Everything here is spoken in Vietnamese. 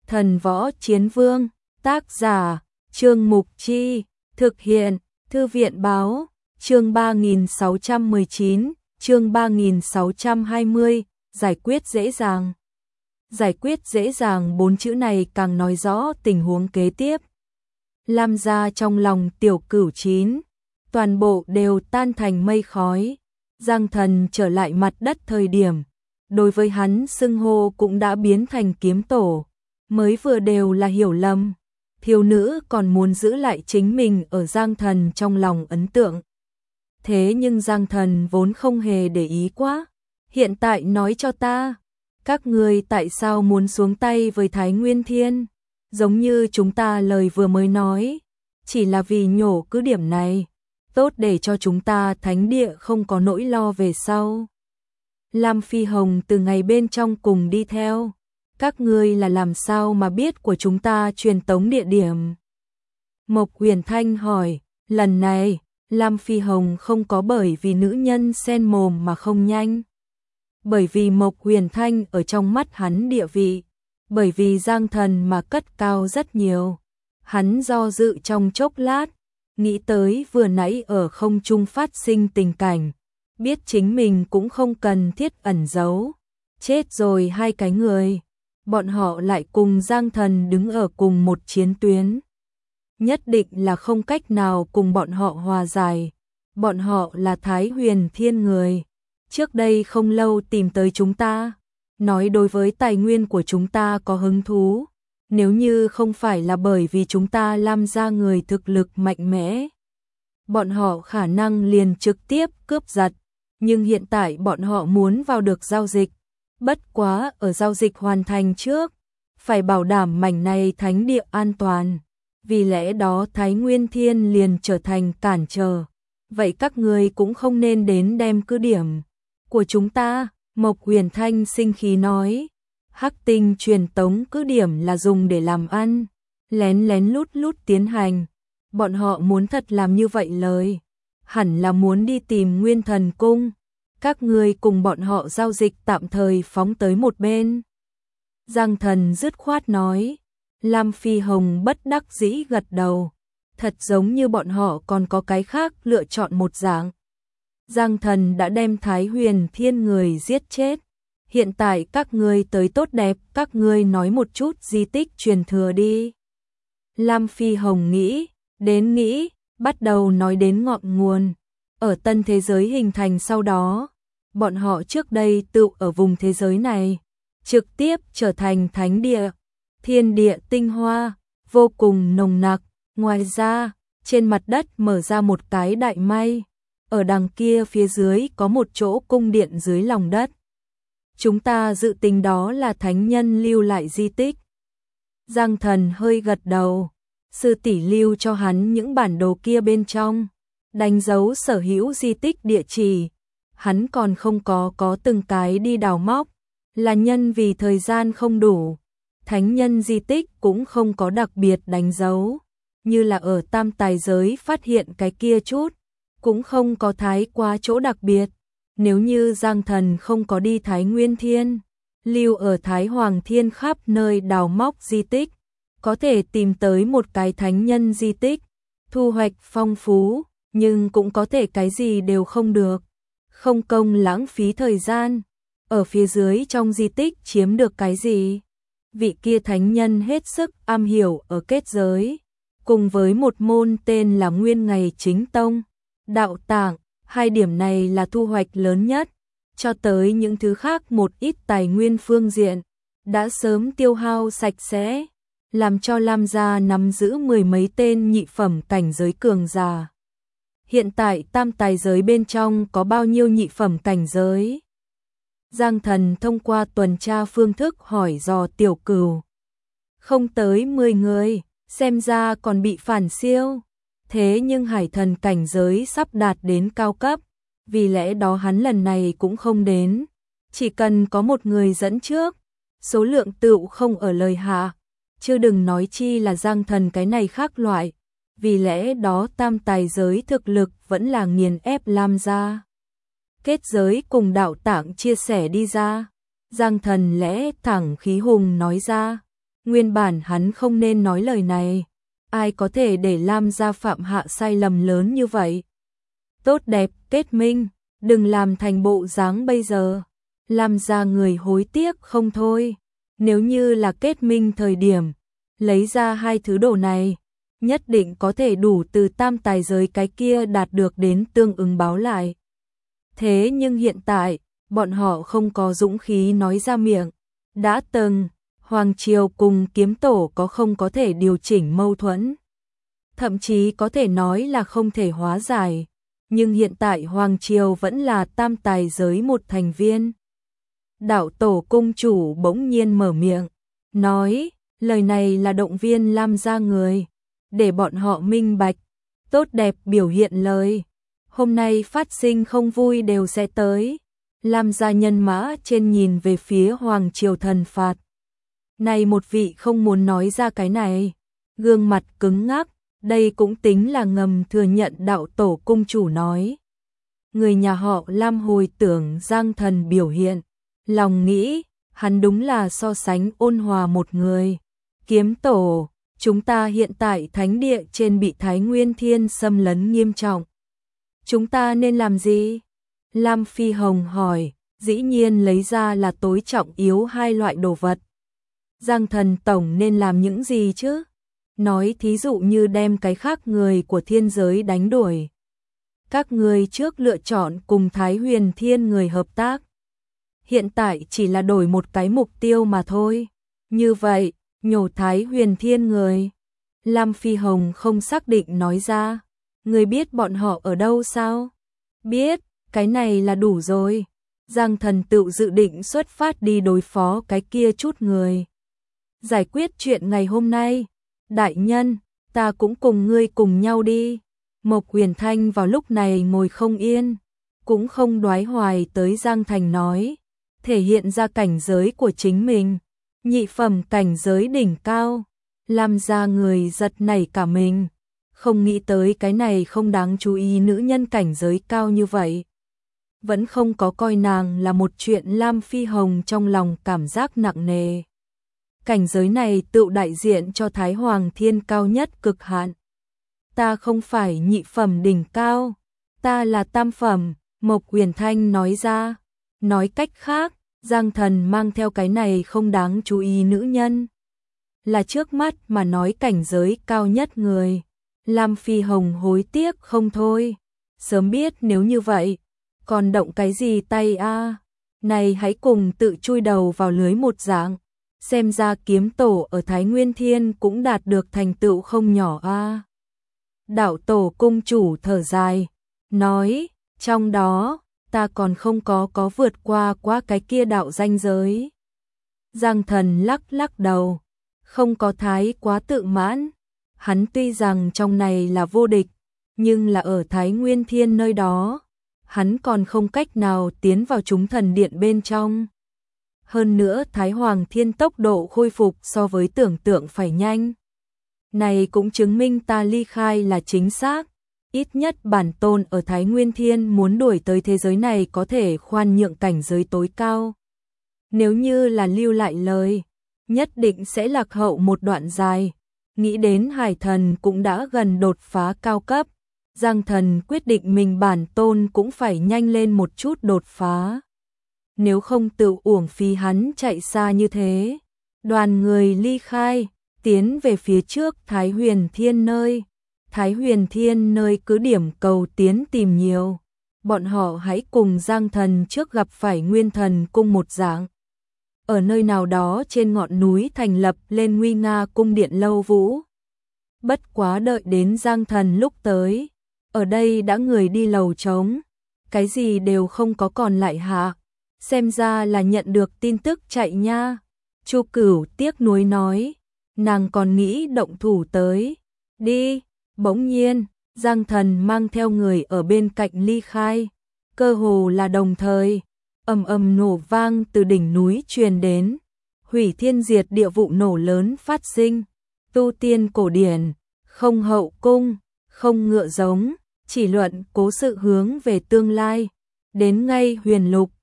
Thần Võ Chiến Vương, tác giả, Trương Mục Chi, thực hiện, Thư viện Báo, chương 3619, chương 3620, giải quyết dễ dàng. Giải quyết dễ dàng 4 chữ này càng nói rõ tình huống kế tiếp. Lam gia trong lòng Tiểu Cửu Chín, toàn bộ đều tan thành mây khói. Giang Thần trở lại mặt đất thời điểm, đối với hắn xưng hô cũng đã biến thành kiếm tổ, mới vừa đều là hiểu lầm. Thiếu nữ còn muốn giữ lại chính mình ở Giang Thần trong lòng ấn tượng. Thế nhưng Giang Thần vốn không hề để ý quá. Hiện tại nói cho ta, các ngươi tại sao muốn xuống tay với Thái Nguyên Thiên? Giống như chúng ta lời vừa mới nói, chỉ là vì nhổ cứ điểm này, tốt để cho chúng ta thánh địa không có nỗi lo về sau. Lam Phi Hồng từ ngày bên trong cùng đi theo. Các ngươi là làm sao mà biết của chúng ta truyền tống địa điểm? Mộc Huyền Thanh hỏi, lần này, Lam Phi Hồng không có bởi vì nữ nhân sen mồm mà không nhanh. Bởi vì Mộc Huyền Thanh ở trong mắt hắn địa vị, bởi vì Giang Thần mà cất cao rất nhiều. Hắn do dự trong chốc lát, nghĩ tới vừa nãy ở không trung phát sinh tình cảnh, biết chính mình cũng không cần thiết ẩn giấu. Chết rồi hai cái người, bọn họ lại cùng Giang Thần đứng ở cùng một chiến tuyến. Nhất định là không cách nào cùng bọn họ hòa giải. Bọn họ là Thái Huyền Thiên người. Trước đây không lâu tìm tới chúng ta, nói đối với tài nguyên của chúng ta có hứng thú. Nếu như không phải là bởi vì chúng ta Lam gia người thực lực mạnh mẽ, bọn họ khả năng liền trực tiếp cướp giật. Nhưng hiện tại bọn họ muốn vào được giao dịch. Bất quá ở giao dịch hoàn thành trước, phải bảo đảm mảnh này thánh địa an toàn. Vì lẽ đó Thái Nguyên Thiên liền trở thành cản trở. Vậy các ngươi cũng không nên đến đem cứ điểm của chúng ta. Mộc Huyền Thanh sinh khí nói, Hắc Tinh truyền tống cứ điểm là dùng để làm ăn, lén lén lút lút tiến hành. Bọn họ muốn thật làm như vậy lời, hẳn là muốn đi tìm Nguyên Thần Cung. Các ngươi cùng bọn họ giao dịch tạm thời phóng tới một bên. Giang Thần dứt khoát nói. Lam Phi Hồng bất đắc dĩ gật đầu. Thật giống như bọn họ còn có cái khác lựa chọn một dạng. Giang Thần đã đem Thái Huyền Thiên người giết chết. Hiện tại các ngươi tới tốt đẹp, các ngươi nói một chút di tích truyền thừa đi. Lam Phi Hồng nghĩ, bắt đầu nói đến ngọn nguồn. Ở tân thế giới hình thành sau đó, bọn họ trước đây tự ở vùng thế giới này, trực tiếp trở thành thánh địa, thiên địa tinh hoa, vô cùng nồng nặc. Ngoài ra, trên mặt đất mở ra một cái đại may, ở đằng kia phía dưới có một chỗ cung điện dưới lòng đất. Chúng ta dự tính đó là thánh nhân lưu lại di tích. Giang Thần hơi gật đầu, sư tỷ lưu cho hắn những bản đồ kia bên trong, đánh dấu sở hữu di tích địa chỉ. Hắn còn không có từng cái đi đào móc, là nhân vì thời gian không đủ. Thánh nhân di tích cũng không có đặc biệt đánh dấu, như là ở tam tài giới phát hiện cái kia chút, cũng không có thái quá chỗ đặc biệt. Nếu như Giang Thần không có đi Thái Nguyên Thiên, lưu ở Thái Hoàng Thiên khắp nơi đào móc di tích, có thể tìm tới một cái thánh nhân di tích, thu hoạch phong phú, nhưng cũng có thể cái gì đều không được. Không công lãng phí thời gian, ở phía dưới trong di tích chiếm được cái gì. Vị kia thánh nhân hết sức am hiểu ở kết giới, cùng với một môn tên là Nguyên Ngày Chính Tông, đạo tạng, hai điểm này là thu hoạch lớn nhất. Cho tới những thứ khác một ít tài nguyên phương diện, đã sớm tiêu hao sạch sẽ, làm cho Lam gia nắm giữ 10 mấy tên nhị phẩm cảnh giới cường giả. Hiện tại tam tài giới bên trong có bao nhiêu nhị phẩm cảnh giới? Giang Thần thông qua tuần tra phương thức hỏi dò Tiểu Cửu. Không tới 10 người, xem ra còn bị phản siêu. Thế nhưng hải thần cảnh giới sắp đạt đến cao cấp, vì lẽ đó hắn lần này cũng không đến. Chỉ cần có một người dẫn trước, số lượng tựu không ở lời hạ, chứ đừng nói chi là Giang Thần cái này khác loại. Vì lẽ đó tam tài giới thực lực vẫn là nghiền ép Lam gia. Kết giới cùng đạo tạng chia sẻ đi ra. Giang Thần lẽ thẳng khí hùng nói ra. Nguyên bản hắn không nên nói lời này. Ai có thể để Lam gia phạm hạ sai lầm lớn như vậy? Tốt đẹp, kết minh, đừng làm thành bộ dáng bây giờ. Lam gia người hối tiếc không thôi. Nếu như là kết minh thời điểm, lấy ra hai thứ đồ này, nhất định có thể đủ từ tam tài giới cái kia đạt được đến tương ứng báo lại. Thế nhưng hiện tại, bọn họ không có dũng khí nói ra miệng. Đã từng, Hoàng Triều cùng Kiếm Tổ không thể điều chỉnh mâu thuẫn. Thậm chí có thể nói là không thể hóa giải. Nhưng hiện tại Hoàng Triều vẫn là tam tài giới một thành viên. Đạo Tổ cung chủ bỗng nhiên mở miệng, nói, lời này là động viên Lam gia người, để bọn họ minh bạch, tốt đẹp biểu hiện lời. Hôm nay phát sinh không vui đều sẽ tới. Lam gia nhân mã trên nhìn về phía Hoàng Triều thần phạt. Này một vị không muốn nói ra cái này, gương mặt cứng ngắc, đây cũng tính là ngầm thừa nhận đạo tổ cung chủ nói. Người nhà họ Lam hồi tưởng Giang Thần biểu hiện, lòng nghĩ, hắn đúng là so sánh ôn hòa một người. Kiếm Tổ, chúng ta hiện tại thánh địa trên bị Thái Nguyên Thiên xâm lấn nghiêm trọng. Chúng ta nên làm gì? Lam Phi Hồng hỏi, dĩ nhiên lấy ra là tối trọng yếu hai loại đồ vật. Giang Thần Tổng nên làm những gì chứ? Nói thí dụ như đem cái khác người của thiên giới đánh đuổi. Các người trước lựa chọn cùng Thái Huyền Thiên người hợp tác. Hiện tại chỉ là đổi một cái mục tiêu mà thôi. Như vậy, nhổ Thái Huyền Thiên người. Lam Phi Hồng không xác định nói ra. Người biết bọn họ ở đâu sao? Biết, cái này là đủ rồi. Giang Thần tự dự định xuất phát đi đối phó cái kia chút người. Giải quyết chuyện ngày hôm nay. Đại nhân, ta cũng cùng ngươi cùng nhau đi. Mộc Huyền Thanh vào lúc này ngồi không yên, cũng không đoái hoài tới Giang Thành nói, thể hiện ra cảnh giới của chính mình, nhị phẩm cảnh giới đỉnh cao, làm ra người giật nảy cả mình, không nghĩ tới cái này không đáng chú ý nữ nhân cảnh giới cao như vậy. Vẫn không có coi nàng là một chuyện. Lam Phi Hồng trong lòng cảm giác nặng nề. Cảnh giới này tự đại diện cho Thái Hoàng Thiên cao nhất cực hạn. Ta không phải nhị phẩm đỉnh cao, ta là tam phẩm, Mộc Huyền Thanh nói ra. Nói cách khác, Giang Thần mang theo cái này không đáng chú ý nữ nhân. Là trước mắt mà nói cảnh giới cao nhất người. Lam Phi Hồng hối tiếc không thôi. Sớm biết nếu như vậy, còn động cái gì tay a? Này hãy cùng tự chui đầu vào lưới một dạng. Xem ra Kiếm Tổ ở Thái Nguyên Thiên cũng đạt được thành tựu không nhỏ a. Đạo Tổ cung chủ thở dài, nói, trong đó, ta còn không có vượt qua cái kia đạo ranh giới. Giang Thần lắc đầu, không có thái quá tự mãn. Hắn tuy rằng trong này là vô địch, nhưng là ở Thái Nguyên Thiên nơi đó, hắn còn không cách nào tiến vào chúng thần điện bên trong. Hơn nữa Thái Hoàng Thiên tốc độ khôi phục so với tưởng tượng phải nhanh. Này cũng chứng minh ta ly khai là chính xác. Ít nhất bản tôn ở Thái Nguyên Thiên muốn đuổi tới thế giới này có thể khoan nhượng cảnh giới tối cao. Nếu như là lưu lại lời, nhất định sẽ lạc hậu một đoạn dài. Nghĩ đến Hải Thần cũng đã gần đột phá cao cấp. Giang Thần quyết định mình bản tôn cũng phải nhanh lên một chút đột phá. Nếu không tự uổng phí hắn chạy xa như thế. Đoàn người ly khai, tiến về phía trước Thái Huyền Thiên nơi. Thái Huyền Thiên nơi cứ điểm cầu tiến tìm nhiều. Bọn họ hãy cùng Giang Thần trước gặp phải Nguyên Thần cung một dạng. Ở nơi nào đó trên ngọn núi thành lập lên nguy nga cung điện lâu vũ. Bất quá đợi đến Giang Thần lúc tới. Ở đây đã người đi lầu trống. Cái gì đều không có còn lại hạ. Xem ra là nhận được tin tức chạy nha. Chu Cửu tiếc nuối nói. Nàng còn nghĩ động thủ tới. Đi. Bỗng nhiên, Giang Thần mang theo người ở bên cạnh ly khai. Cơ hồ là đồng thời. Ầm ầm nổ vang từ đỉnh núi truyền đến. Hủy thiên diệt địa vụ nổ lớn phát sinh. Tu tiên cổ điển. Không hậu cung. Không ngựa giống. Chỉ luận cố sự hướng về tương lai. Đến ngay huyền lục.